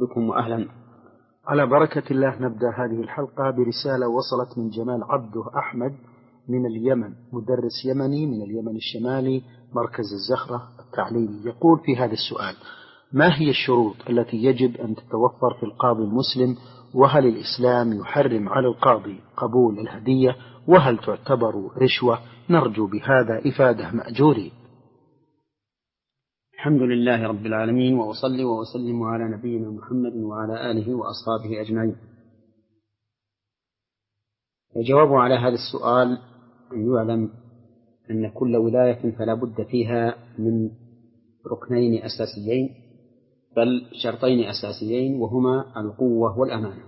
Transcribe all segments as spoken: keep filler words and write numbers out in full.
بكم وأهلا. على بركة الله نبدأ هذه الحلقة برسالة وصلت من جمال عبده أحمد من اليمن، مدرس يمني من اليمن الشمالي، مركز الزخرة التعليمي. يقول في هذا السؤال: ما هي الشروط التي يجب أن تتوفر في القاضي المسلم؟ وهل الإسلام يحرم على القاضي قبول الهدية؟ وهل تعتبر رشوة؟ نرجو بهذا إفادة مأجورين. الحمد لله رب العالمين، وأصلي وأسلم على نبينا محمد وعلى آله وأصحابه أجمعين. الجواب على هذا السؤال أن يعلم أن كل ولاية فلا بد فيها من ركنين أساسيين، بل شرطين أساسيين، وهما القوة والأمانة.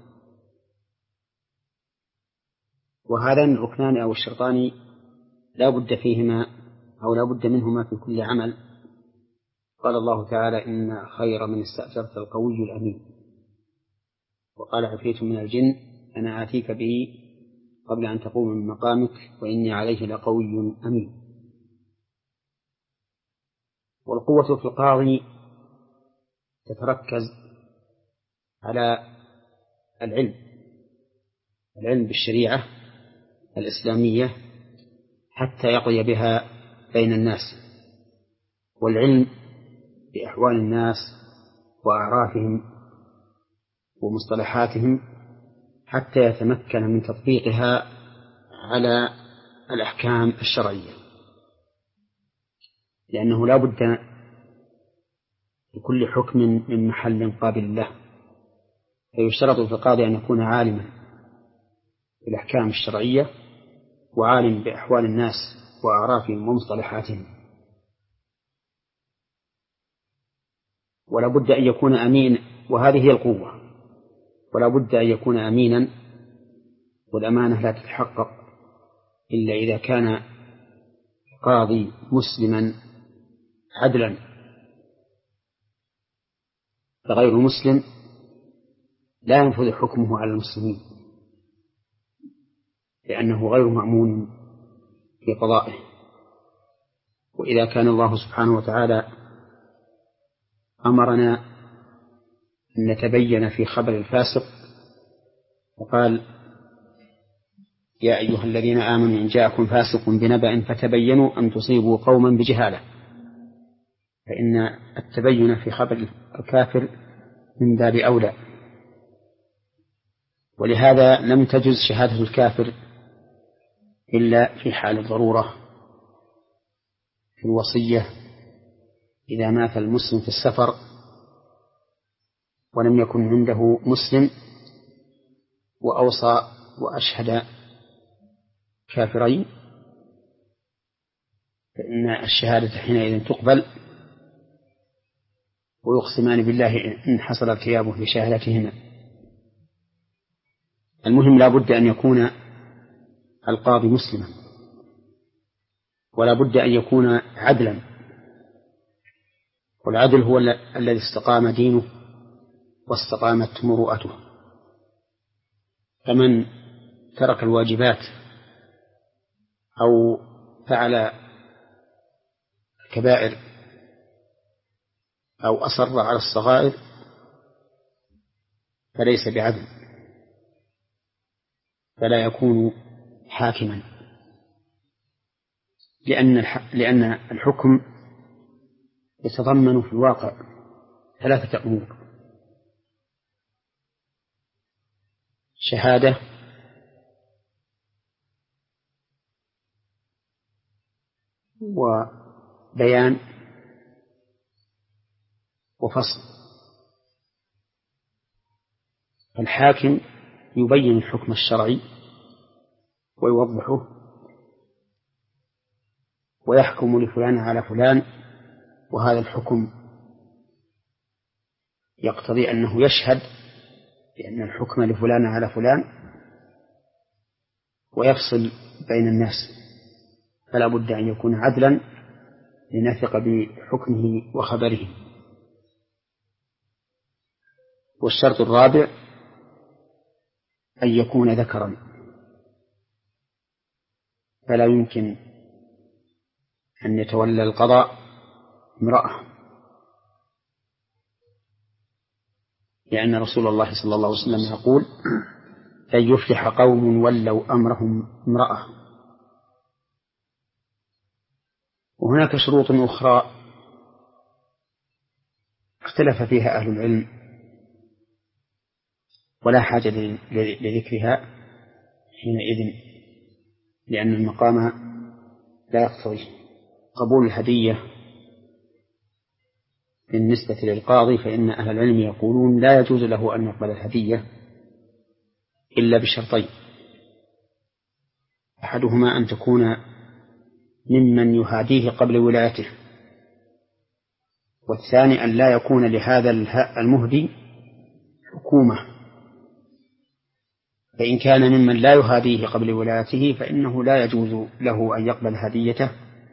وهذان الركنان أو الشرطان لا بد فيهما أو لا بد منهما في كل عمل. قال الله تعالى: إن خير من استأجرت القوي الأمين. وقال عفريت من الجن: أنا آتيك به قبل أن تقوم من مقامك وإني عليه لقوي أمين. والقوة في القاضي تتركز على العلم العلم بالشريعة الإسلامية حتى يقضي بها بين الناس، والعلم بأحوال الناس وأعرافهم ومصطلحاتهم حتى يتمكن من تطبيقها على الأحكام الشرعية، لأنه لا بد لكل حكم من محل قابل له، فيشترط في القاضي أن يكون عالما بالأحكام الشرعية وعالم بأحوال الناس وأعرافهم ومصطلحاتهم، ولا بد أن يكون أمين، وهذه هي القوة، ولا بد أن يكون أمينا. والأمانة لا تتحقق إلا إذا كان قاضي مسلما عدلا، فغير مسلم لا ينفذ حكمه على المسلمين لأنه غير مأمون في قضائه. وإذا كان الله سبحانه وتعالى أمرنا أن نتبين في خبر الفاسق وقال: يا أيها الذين آمنوا إن جاءكم فاسق بنبأ فتبينوا أن تصيبوا قوما بجهالة، فإن التبين في خبر الكافر من باب أولى. ولهذا لم تجز شهادة الكافر إلا في حال الضرورة، في الوصية إذا مات المسلم في السفر ولم يكن عنده مسلم وأوصى وأشهد كافرين، فإن الشهادة حينئذ تقبل، ويقسمان بالله إن حصل ارتياب في شهادتهما. المهم لا بد أن يكون القاضي مسلما، ولا بد أن يكون عدلا، والعدل هو الذي استقام دينه واستقامت مروءته. فمن ترك الواجبات أو فعل الكبائر أو أصر على الصغائر فليس بعدل، فلا يكون حاكما، لأن لأن الحكم يتضمن في الواقع ثلاثة أمور: شهادة، وبيان، وفصل. الحاكم يبين الحكم الشرعي ويوضحه ويحكم لفلان على فلان، وهذا الحكم يقتضي أنه يشهد بأن الحكم لفلان على فلان ويفصل بين الناس، فلا بد أن يكون عدلا لنثق بحكمه وخبره. والشرط الرابع أن يكون ذكرا، فلا يمكن أن يتولى القضاء امرأة. لأن رسول الله صلى الله عليه وسلم يقول لن يفلح قوم ولوا أمرهم امرأة. وهناك شروط أخرى اختلف فيها أهل العلم ولا حاجة لذكرها حينئذ، لأن المقام لا يقتضي قبول الهدية. بالنسبة للقاضي فإن أهل العلم يقولون لا يجوز له أن يقبل الهدية إلا بشرطين: أحدهما أن تكون ممن يهاديه قبل ولايته، والثاني أن لا يكون لهذا المهدي حكومة، فإن كان ممن لا يهاديه قبل ولايته فإنه لا يجوز له أن يقبل هديته،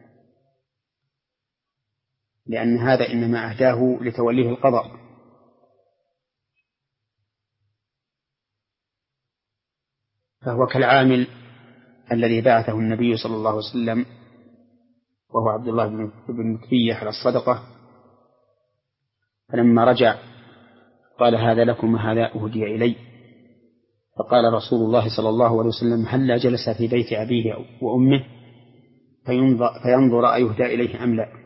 لأن هذا إنما أهداه لتوليه القضاء. فهو كالعامل الذي بعثه النبي صلى الله عليه وسلم وهو عبد الله بن مكية على الصدقة، فلما رجع قال هذا لكم وهذا أهدي إلي، فقال رسول الله صلى الله عليه وسلم هلا جلس في بيت أبيه وأمه فينظر أيهدى إليه أم لا.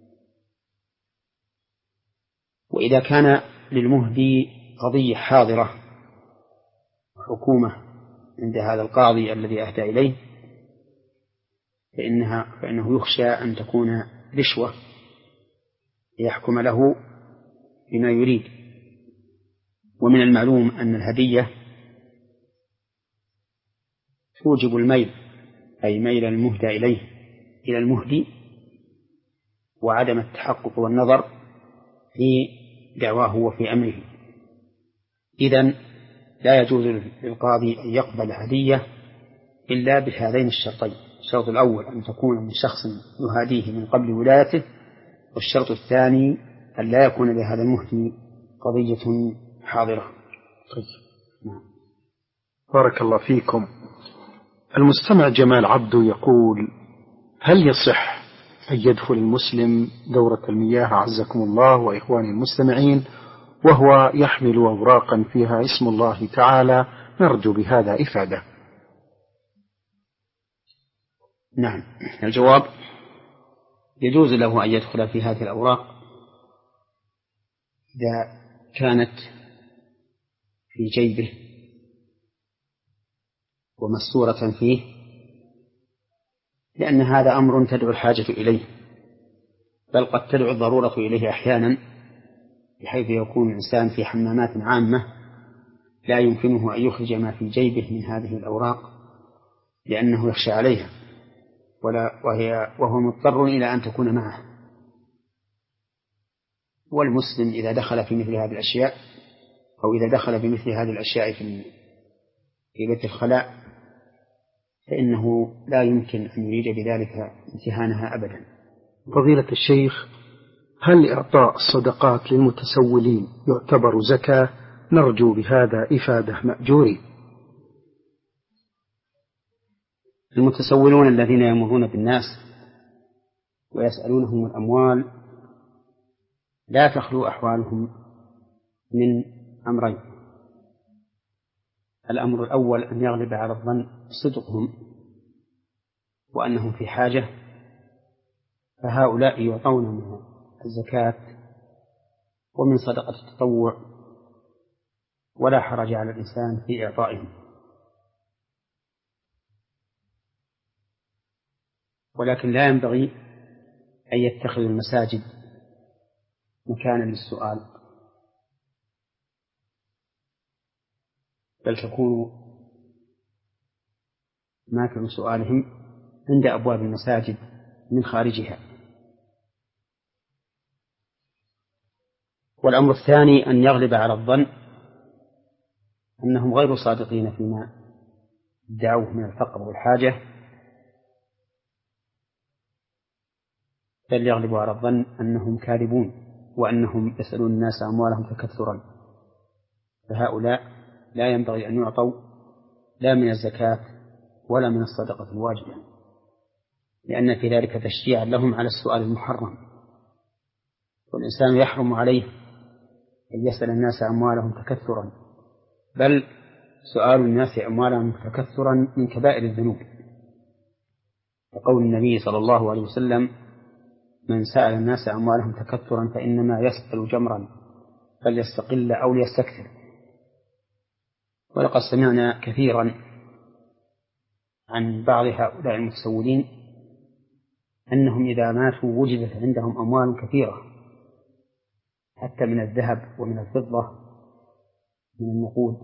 وإذا كان للمهدي قضية حاضرة حكومة عند هذا القاضي الذي أهدى إليه فإنها فإنه يخشى أن تكون رشوة ليحكم له بما يريد. ومن المعلوم أن الهدية توجب الميل، أي ميل المهدى إليه إلى المهدي، وعدم التحقق والنظر في دعواه وفي أمره. إذن لا يجوز للقاضي أن يقبل هدية إلا بهذين الشرطين: الشرط الأول أن تكون من شخص يهاديه من قبل ولايته، والشرط الثاني أن لا يكون لهذا المهدي قضية حاضرة. طيب. نعم. بارك الله فيكم. المستمع جمال عبدو يقول: هل يصح أن يدخل المسلم دورة المياه عزكم الله وإخواني المستمعين وهو يحمل أوراقا فيها اسم الله تعالى؟ نرجو بهذا إفادة. نعم، الجواب: يجوز له أن يدخل في هذه الأوراق إذا كانت في جيبه ومستورة فيه، لأن هذا أمر تدعو الحاجة إليه، بل قد تدعو الضرورة إليه أحيانا، بحيث يكون الإنسان في حمامات عامة لا يمكنه أن يخرج ما في جيبه من هذه الأوراق لأنه يخشى عليها، ولا وهي وهو مضطر إلى أن تكون معه. والمسلم إذا دخل في مثل هذه الأشياء أو إذا دخل بمثل هذه الأشياء في في بيت الخلاء فإنه لا يمكن أن يريد بذلك امتهانها أبدا. فضيلة الشيخ، هل إعطاء الصدقات للمتسولين يعتبر زكاة؟ نرجو بهذا إفادة مأجورين. المتسولون الذين يمرون بالناس ويسألونهم الأموال لا تخلو أحوالهم من أمرين: الأمر الأول أن يغلب على الظن صدقهم وأنهم في حاجة، فهؤلاء يعطون من الزكاة ومن صدقة التطوع، ولا حرج على الإنسان في إعطائهم. ولكن لا ينبغي أن يتخذوا المساجد مكانا للسؤال، بل تكون ماكن سؤالهم عند أبواب المساجد من خارجها. والأمر الثاني أن يغلب على الظن أنهم غير صادقين فيما ادعوه من الفقر والحاجة، بل يغلب على الظن أنهم كاذبون وأنهم يسألون الناس أموالهم تكثرا، فهؤلاء لا ينبغي أن يعطوا لا من الزكاة ولا من الصدقة الواجبة، لأن في ذلك تشجيعا لهم على السؤال المحرم. والإنسان يحرم عليه أن يسأل الناس أموالهم تكثرا، بل سؤال الناس أموالهم تكثرا من كبائر الذنوب، وقول النبي صلى الله عليه وسلم: من سأل الناس أموالهم تكثرا فإنما يسأل جمرا فليستقل أو ليستكثر. ولقد سمعنا كثيرا عن بعض هؤلاء المتسولين أنهم إذا ماتوا وجدت عندهم أموال كثيرة حتى من الذهب ومن الفضة من النقود،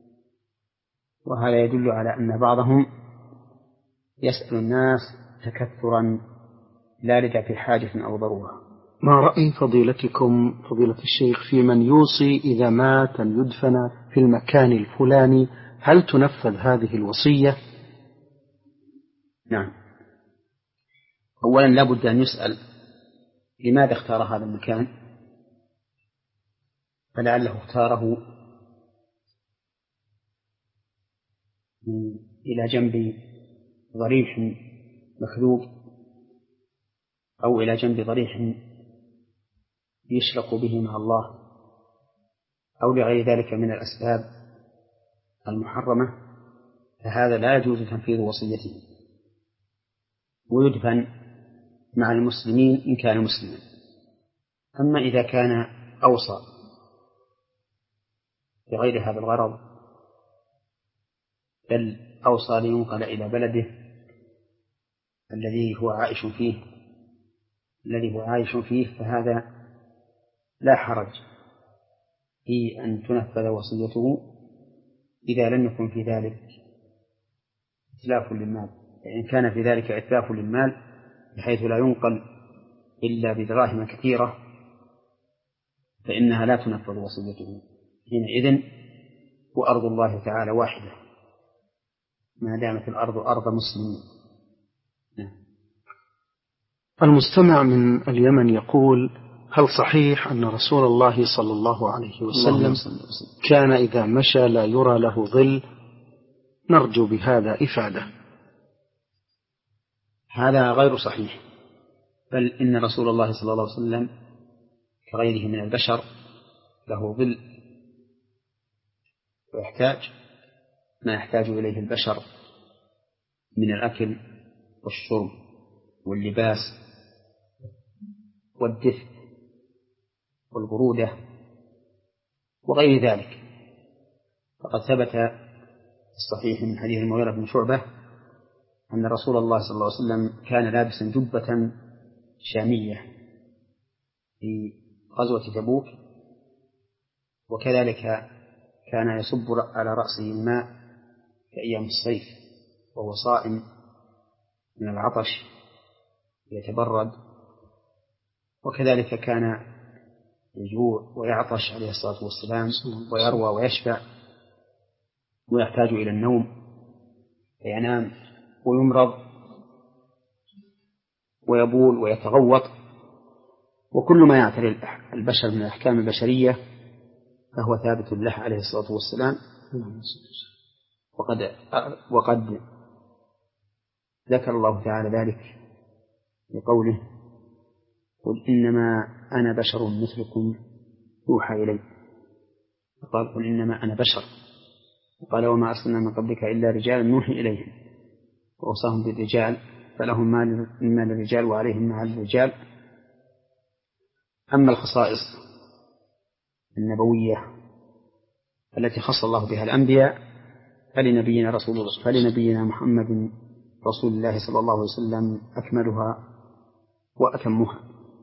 وهذا يدل على أن بعضهم يسأل الناس تكثرا لا لدفع حاجة أو ضرورة. ما رأي فضيلتكم فضيلة الشيخ في من يوصي إذا مات أن يدفن في المكان الفلاني، هل تنفذ هذه الوصية؟ نعم، أولا لا بد أن يسأل لماذا اختار هذا المكان، فلعله اختاره إلى جنب ضريح مخلوق أو إلى جنب ضريح يشرك به مع الله أو لغير ذلك من الأسباب المحرمة، فهذا لا يجوز تنفيذ وصيته، ويدفن مع المسلمين إن كان مسلما. أما إذا كان أوصى لغير هذا الغرض، بل أوصى لينقل إلى بلده الذي هو عائش فيه الذي هو عائش فيه فهذا لا حرج في أن تنفذ وصيته إذا لم يكن في ذلك إتلاف للمال. إن كان في ذلك إتلاف للمال بحيث لا ينقل إلا بدراهم كثيرة فإنها لا تنفذ وصيته حينئذ، وأرض الله تعالى واحدة ما دامت الأرض أرض مسلمين. المستمع من اليمن يقول: هل صحيح أن رسول الله صلى الله عليه وسلم كان إذا مشى لا يرى له ظل؟ نرجو بهذا إفادة. هذا غير صحيح، بل إن رسول الله صلى الله عليه وسلم كغيره من البشر له ظل، ويحتاج ما يحتاج إليه البشر من الأكل والشرب واللباس والدفء والبرودة وغير ذلك. فقد ثبت الصحيح من حديث المغيرة بن شعبة أن رسول الله صلى الله عليه وسلم كان لابسا جبة شامية في غزوة تبوك، وكذلك كان يصب على رأسه الماء في أيام الصيف وهو صائم من العطش يتبرد، وكذلك كان يجوع ويعطش عليه الصلاة والسلام ويروى ويشبع ويحتاج إلى النوم فينام ويمرض ويبول ويتغوط، وكل ما يعتري البشر من الأحكام البشرية فهو ثابت له عليه الصلاة والسلام. وقد وقد ذكر الله تعالى ذلك بقوله: قل إنما أنا بشر مثلكم يوحى إلي. فقال: قل إنما أنا بشر، وقال: وما أرسلنا من قبلك إلا رجالا نوحي إليهم، وأوصاهم بالرجال فلهم ما للرجال وعليهم ما على الرجال. أما الخصائص النبوية التي خص الله بها الأنبياء فلنبينا رسول الله فلنبينا محمد رسول الله صلى الله عليه وسلم أكملها وأتمها.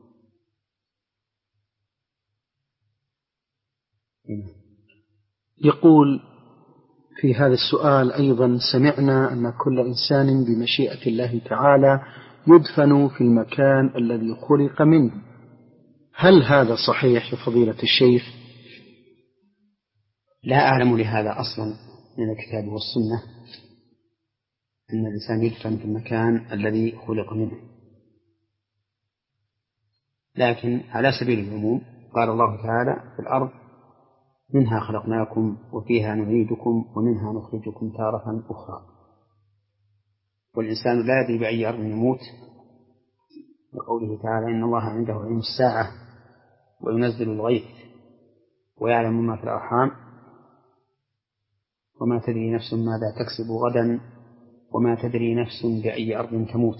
يقول في هذا السؤال أيضا: سمعنا أن كل إنسان بمشيئة الله تعالى يدفن في المكان الذي خلق منه، هل هذا صحيح يا فضيلة الشيخ؟ لا أعلم لهذا أصلا من الكتاب والسنة أن الإنسان يدفن في المكان الذي خلق منه، لكن على سبيل العموم قال الله تعالى: في الأرض منها خلقناكم وفيها نعيدكم ومنها نخرجكم تارة أخرى. والإنسان لا يدري بأي أرض يموت، وقوله تعالى: إن الله عنده علم الساعة وينزل الغيث ويعلم ما في الأرحام وما تدري نفس ماذا تكسب غدا وما تدري نفس بأي أرض تموت.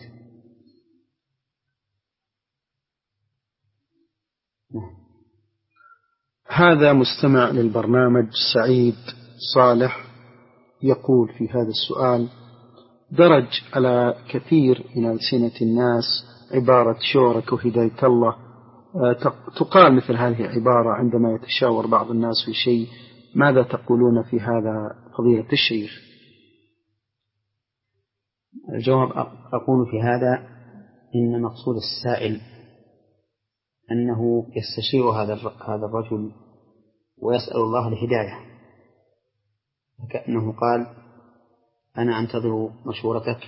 هذا مستمع للبرنامج سعيد صالح يقول في هذا السؤال: درج على كثير من ألسنة الناس عبارة شورك وهداية الله، تقال مثل هذه العبارة عندما يتشاور بعض الناس في شيء، ماذا تقولون في هذا فضيلة الشيخ؟ الجواب أقول في هذا إن مقصود السائل أنه يستشير هذا هذا الرجل ويسأل الله الهداية، كأنه قال: أنا أنتظر مشورتك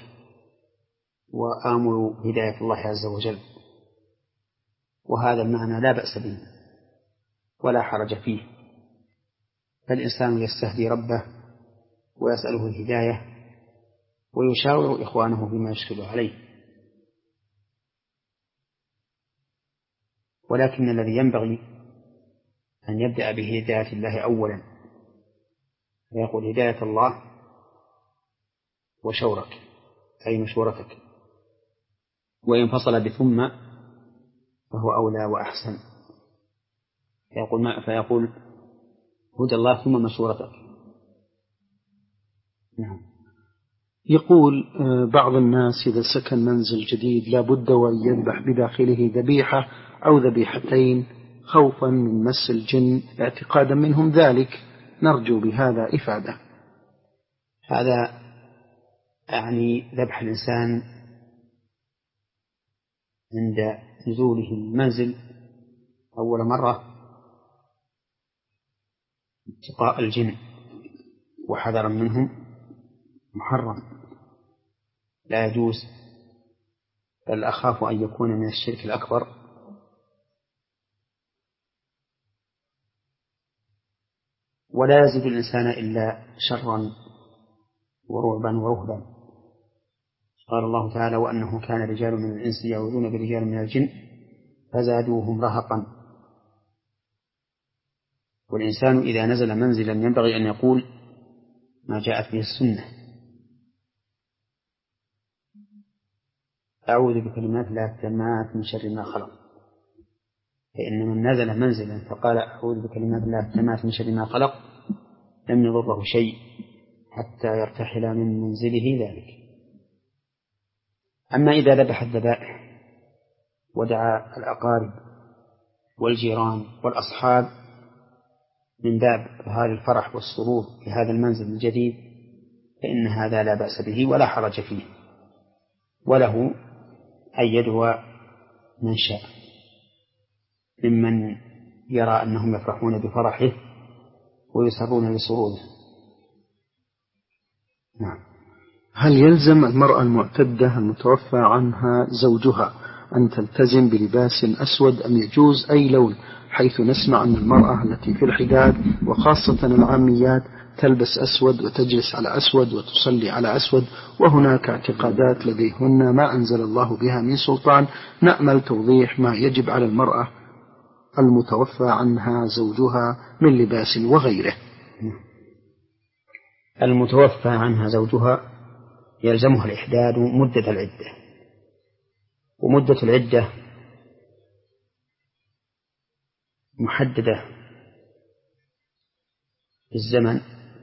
وآمل هداية الله عز وجل. وهذا المعنى لا بأس به ولا حرج فيه، فالإنسان يستهدي ربه ويسأله الهداية ويشاور إخوانه بما يشكل عليه. ولكن الذي ينبغي أن يبدأ بهداية الله أولا، فيقول: هداية الله وشورك أي مشورتك، وإن فصل بثم فهو أولى وأحسن، فيقول, ما فيقول هدى الله ثم مشورتك. نعم. يقول بعض الناس إذا سكن منزل جديد لا بد وأن يذبح بداخله ذبيحة أو ذبيحتين خوفا من مس الجن اعتقادا منهم ذلك، نرجو بهذا إفادة. هذا يعني ذبح الإنسان عند نزوله المنزل أول مرة اتقاء الجن وحذرا منهم محرم لا يجوز، بل أخاف أن يكون من الشرك الأكبر. ولا يزيد الإنسان إلا شرا ورعبا ورهبا. قال الله تعالى: وأنه كان رجال من الإنس يعوذون برجال من الجن فزادوهم رهقا. والإنسان إذا نزل منزلا ينبغي أن يقول ما جاءت به السنة: أعوذ بكلمات الله التامات من شر ما خلق. فإن من نزل منزلا فقال أعوذ بكلمات الله التامات من شر ما خلق لم يضره شيء حتى يرتحل من منزله ذلك. أما إذا ذبح الذبائح ودعا الأقارب والجيران والأصحاب من باب إظهار الفرح والسرور في هذا المنزل الجديد فإن هذا لا بأس به ولا حرج فيه، وله أن يدعو من شاء ممن يرى أنهم يفرحون بفرحه ويسرون بسروره. نعم. هل يلزم المرأة المعتدة المتوفى عنها زوجها أن تلتزم بلباس أسود أم يجوز أي لون، حيث نسمع أن المرأة التي في الحداد وخاصة العاميات تلبس أسود وتجلس على أسود وتصلي على أسود، وهناك اعتقادات لديهن ما أنزل الله بها من سلطان، نأمل توضيح ما يجب على المرأة المتوفى عنها زوجها من لباس وغيره. المتوفى عنها زوجها يلزمها الإحداد مدة العدة، ومدة العدة محددة بالزمن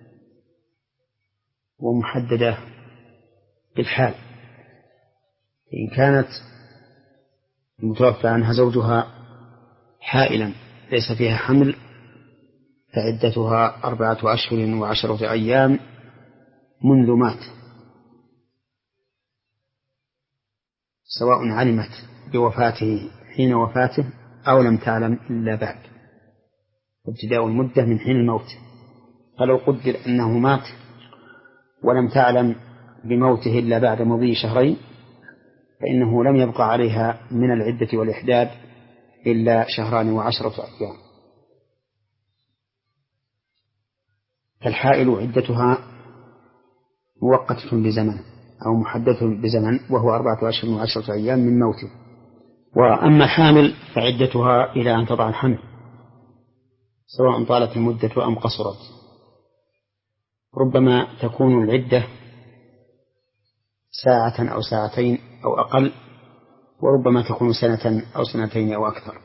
ومحددة بالحال. إن كانت المتوفى عنها زوجها حائلا ليس فيها حمل فعدتها أربعة أشهر وعشرة أيام منذ مات، سواء علمت بوفاته حين وفاته أو لم تعلم إلا بعد، ابتداء المدة من حين الموت. فلو قدر أنه مات ولم تعلم بموته إلا بعد مضي شهرين فإنه لم يبقى عليها من العدة والإحداد إلا شهران وعشرة أيام. فالحائل عدتها موقتة بزمن أو محددة بزمن وهو أربعة أشهر وعشرة أيام من موته. وأما الحامل فعدتها إلى أن تضع الحمل، سواء طالت المدة أم قصرت. ربما تكون العدة ساعة أو ساعتين أو أقل، وربما تكون سنة أو سنتين أو أكثر،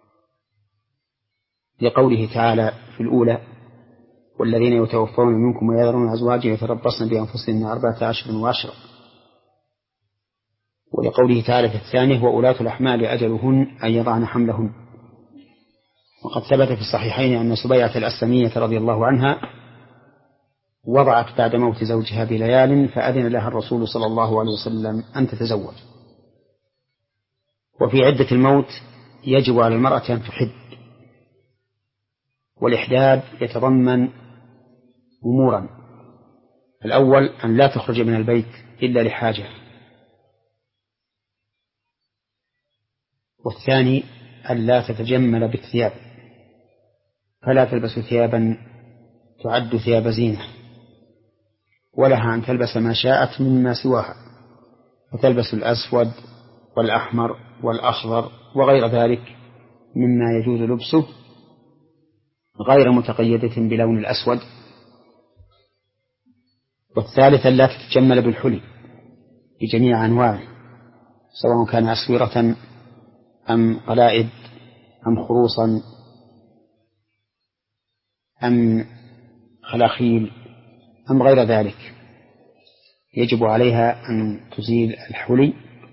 لقوله تعالى في الأولى: والذين يتوفون منكم ويذرون أزواجا يتربصن بأنفسهن أربعة أشهر وعشرا، ولقوله تعالى في الثانية: وأولاة الأحمال أجلهن أن يضعن حملهن. وقد ثبت في الصحيحين أن سبيعة الأسلمية رضي الله عنها وضعت بعد موت زوجها بليال، فأذن لها الرسول صلى الله عليه وسلم أن تتزوج. وفي عدة الموت يجب على المرأة أن تحد، والإحداد يتضمن أمورا: الأول أن لا تخرج من البيت إلا لحاجة، والثاني أن لا تتجمل بالثياب، فلا تلبس ثيابا تعد ثياب زينة، ولها أن تلبس ما شاءت مما سواها، فتلبس الأسود والأحمر والأخضر وغير ذلك مما يجوز لبسه، غير متقيدة بلون الأسود. والثالث لا تتجمل بالحلي بجميع أنواعه، سواء كان أسورة أم قلائد أم خروصا أم خلاخيل أم غير ذلك، يجب عليها أن تزيل الحلي،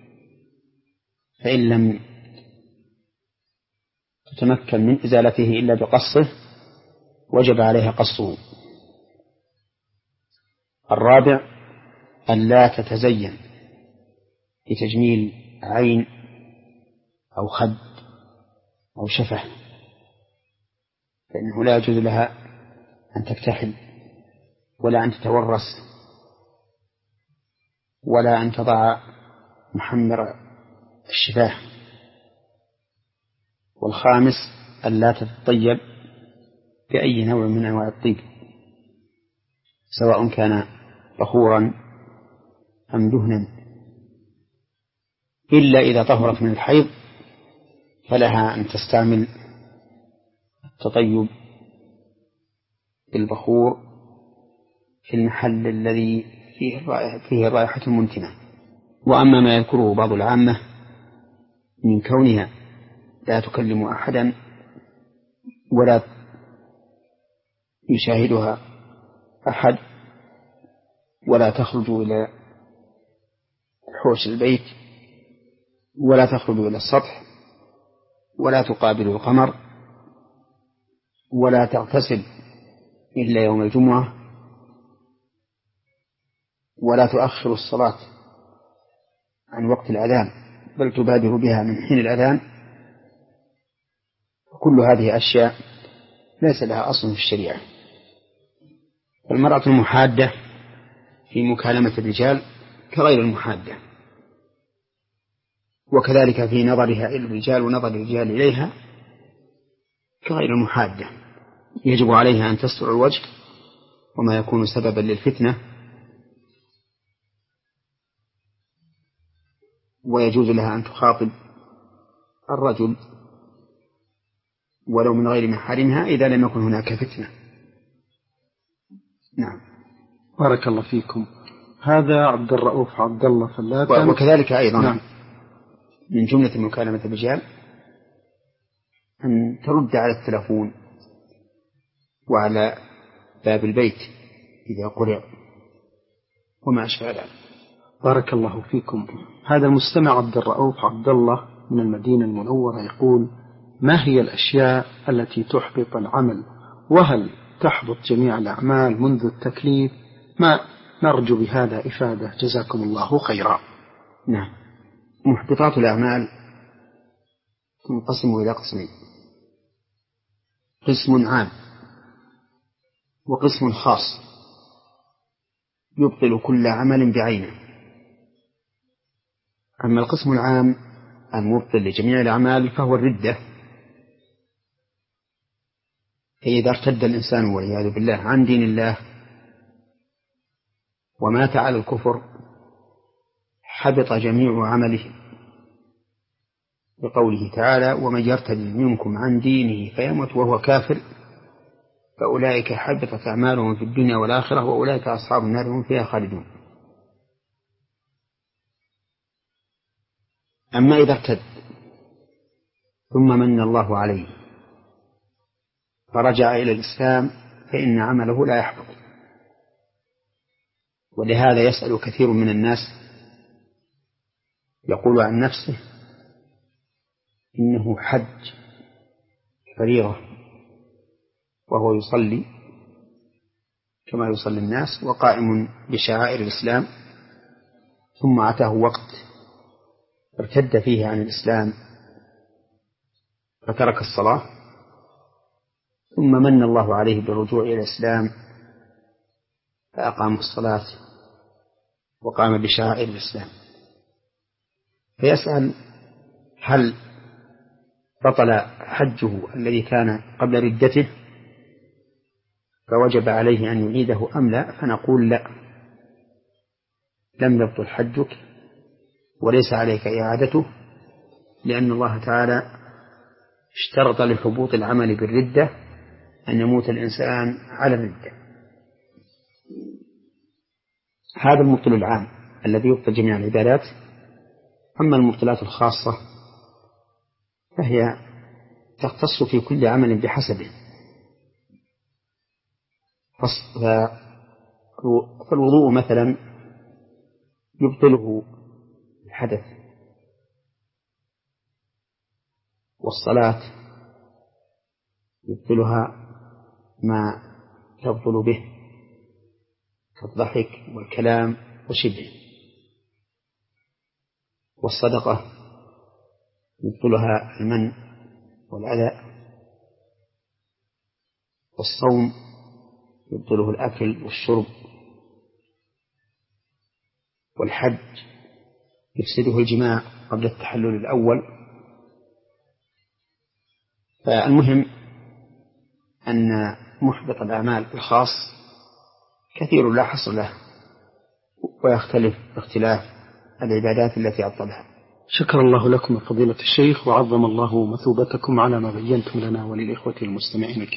فإن لم تتمكن من إزالته إلا بقصه وجب عليها قصه. الرابع أن لا تتزين بتجميل عين أو خد أو شفة، فإنه لا يجوز لها أن تكتحل ولا أن تتورس ولا أن تضع محمر الشفاه. والخامس أن لا تتطيب بأي نوع من أنواع الطيب، سواء كان بخورا أم دهنا، إلا إذا طهرت من الحيض فلها أن تستعمل التطيب بالبخور في المحل الذي فيه الرائحة المنتنة. وأما ما يذكره بعض العامة من كونها لا تكلم أحدا ولا يشاهدها أحد ولا تخرج إلى حوش البيت ولا تخرج إلى السطح ولا تقابل القمر ولا تغتسل إلا يوم الجمعة ولا تؤخر الصلاة عن وقت الأذان بل تبادر بها من حين الأذان، كل هذه أشياء ليس لها أصل في الشريعة. فالمرأة المحادة في مكالمة الرجال كغير المحادة، وكذلك في نظرها إلى الرجال ونظر الرجال إليها كغير المحادة. يجب عليها أن تستر الوجه وما يكون سببا للفتنة، ويجوز لها أن تخاطب الرجل ولو من غير محارمها إذا لم يكن هناك فتنة. نعم. بارك الله فيكم. هذا عبد الرؤوف عبد الله فلاتة. وكذلك أيضا نعم. من جملة مكالمة الرجال أن ترد على التلفون وعلى باب البيت إذا قرع وما أشبه ذلك. بارك الله فيكم. هذا المستمع عبد الرؤوف عبد الله من المدينة المنورة يقول: ما هي الأشياء التي تحبط العمل، وهل تحبط جميع الأعمال منذ التكليف؟ ما نرجو بهذا إفادة، جزاكم الله خيرا. نعم. محبطات الأعمال تنقسم إلى قسمين: قسم عام وقسم خاص يبطل كل عمل بعينه. أما القسم العام المبطل لجميع الأعمال فهو الردة، فإذا ارتد الإنسان والعياذ بالله عن دين الله ومات على الكفر حبط جميع عمله، بقوله تعالى: ومن يرتد منكم عن دينه فيمت وهو كافر فأولئك حبطت أعمالهم في الدنيا والآخرة وأولئك أصحاب النار هم فيها خالدون. أما إذا ارتد ثم من الله عليه فرجع إلى الإسلام فإن عمله لا يحبط. ولهذا يسأل كثير من الناس يقول عن نفسه إنه حج فريضة وهو يصلي كما يصلي الناس وقائم بشعائر الإسلام، ثم أتاه وقت ارتد فيه عن الإسلام فترك الصلاة، ثم من الله عليه بالرجوع إلى الإسلام فأقام الصلاة وقام بشعائر الإسلام. فيسأل هل بطل حجه الذي كان قبل ردته فوجب عليه أن يعيده أم لا؟ فنقول لا، لم يبطل حجك وليس عليك إعادته، لأن الله تعالى اشترط لحبوط العمل بالردة أن يموت الإنسان على الردة. هذا المبطل العام الذي يبطل جميع العبادات. أما المبطلات الخاصة فهي تختص في كل عمل بحسبه. فالوضوء مثلا يبطله الحدث، والصلاة يبطلها ما يبطل به كالضحك والكلام وشبه، والصدقة يبطلها المن والأذى، والصوم يبطله الأكل والشرب، والحج يفسده الجماع قبل التحلل الأول. فالمهم أن محبط الأعمال الخاص كثير لا حصر له، ويختلف باختلاف العبادات التي أبطلها. شكر الله لكم فضيلة الشيخ، وعظم الله مثوبتكم على ما بينتم لنا وللإخوة المستمعين.